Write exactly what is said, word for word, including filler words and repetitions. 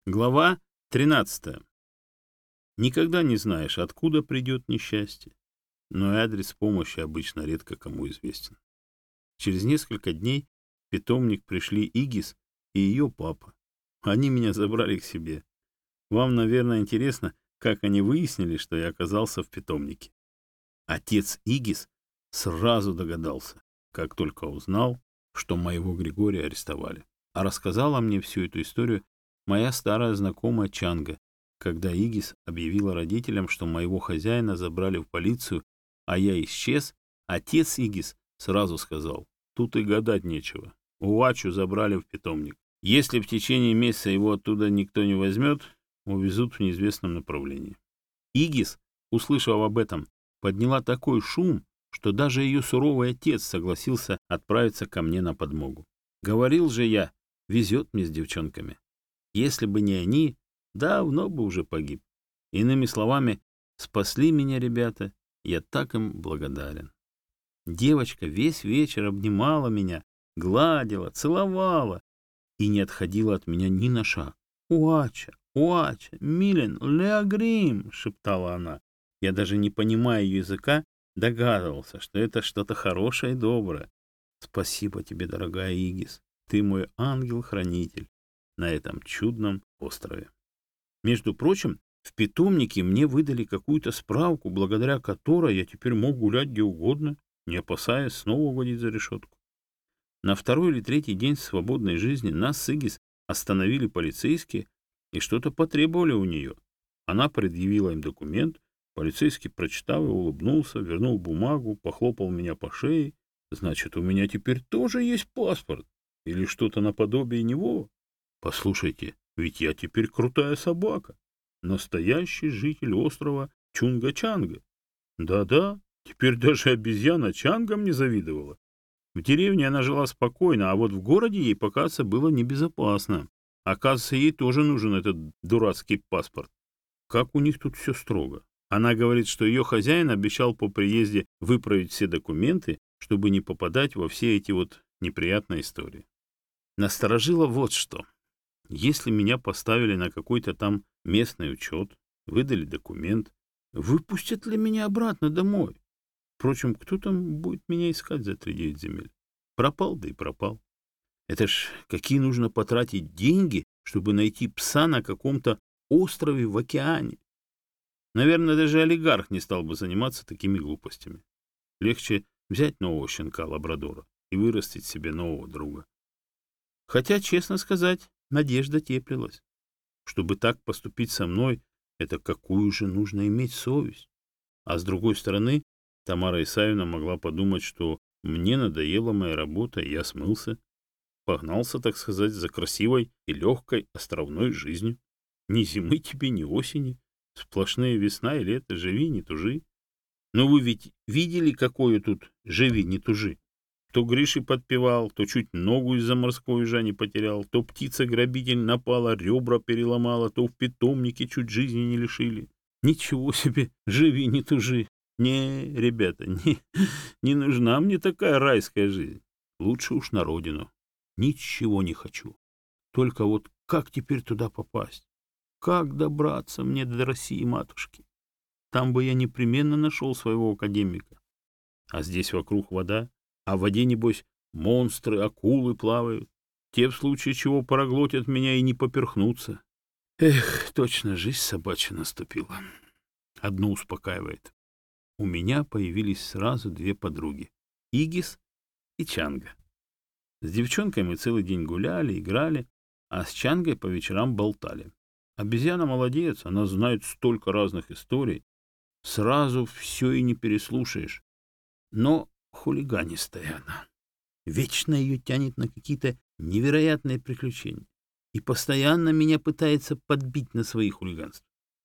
Глава тринадцатая. Никогда не знаешь, откуда придет несчастье, но и адрес помощи обычно редко кому известен. Через несколько дней в питомник пришли Игис и ее папа. Они меня забрали к себе. Вам, наверное, интересно, как они выяснили, что я оказался в питомнике. Отец Игис сразу догадался, как только узнал, что моего Григория арестовали. А рассказала мне всю эту историю моя старая знакомая Чанга, когда Игис объявила родителям, что моего хозяина забрали в полицию, а я исчез. Отец Игис сразу сказал: тут и гадать нечего. Уачу забрали в питомник. Если в течение месяца его оттуда никто не возьмет, увезут в неизвестном направлении. Игис, услышав об этом, подняла такой шум, что даже ее суровый отец согласился отправиться ко мне на подмогу. Говорил же я, везет мне с девчонками. Если бы не они, давно бы уже погиб. Иными словами, спасли меня ребята, я так им благодарен. Девочка весь вечер обнимала меня, гладила, целовала и не отходила от меня ни на шаг. «Уача, Уача, Милен, Леагрим!» — шептала она. Я даже не понимая ее языка, догадывался, что это что-то хорошее и доброе. Спасибо тебе, дорогая Игис, ты мой ангел-хранитель на этом чудном острове. Между прочим, в питомнике мне выдали какую-то справку, благодаря которой я теперь мог гулять где угодно, не опасаясь снова угодить за решетку. На второй или третий день свободной жизни нас с Игис остановили полицейские и что-то потребовали у нее. Она предъявила им документ, полицейский прочитал и улыбнулся, вернул бумагу, похлопал меня по шее. Значит, у меня теперь тоже есть паспорт или что-то наподобие него. Послушайте, ведь я теперь крутая собака, настоящий житель острова Чунга-Чанга. Да-да, теперь даже обезьяна Чанга мне завидовала. В деревне она жила спокойно, а вот в городе ей, показывается, было небезопасно. Оказывается, ей тоже нужен этот дурацкий паспорт. Как у них тут все строго. Она говорит, что ее хозяин обещал по приезде выправить все документы, чтобы не попадать во все эти вот неприятные истории. Насторожило вот что. Если меня поставили на какой-то там местный учет, выдали документ, выпустят ли меня обратно домой? Впрочем, кто там будет меня искать за три девять земель? Пропал, да и пропал. Это ж какие нужно потратить деньги, чтобы найти пса на каком-то острове в океане? Наверное, даже олигарх не стал бы заниматься такими глупостями. Легче взять нового щенка-лабрадора и вырастить себе нового друга. Хотя, честно сказать, надежда теплилась. Чтобы так поступить со мной, это какую же нужно иметь совесть? А с другой стороны, Тамара Исаевна могла подумать, что мне надоела моя работа, и я смылся. Погнался, так сказать, за красивой и легкой островной жизнью. Ни зимы тебе, ни осени. Сплошные весна и лето, живи, не тужи. Но вы ведь видели, какое тут «живи, не тужи»? То Гриши подпевал, то чуть ногу из-за морской ужа не потерял, то птица-грабитель напала, ребра переломала, то в питомнике чуть жизни не лишили. Ничего себе, живи, не тужи. Не, ребята, не, не нужна мне такая райская жизнь. Лучше уж на родину. Ничего не хочу. Только вот как теперь туда попасть? Как добраться мне до России, матушки? Там бы я непременно нашел своего академика. А здесь вокруг вода, а в воде, небось, монстры, акулы плавают. Те, в случае чего, проглотят меня и не поперхнутся. Эх, точно жизнь собачья наступила. Одно успокаивает. У меня появились сразу две подруги — Игис и Чанга. С девчонкой мы целый день гуляли, играли, а с Чангой по вечерам болтали. Обезьяна молодец, она знает столько разных историй. Сразу все и не переслушаешь. Но хулиганистая она. Вечно ее тянет на какие-то невероятные приключения. И постоянно меня пытается подбить на свои хулиганства.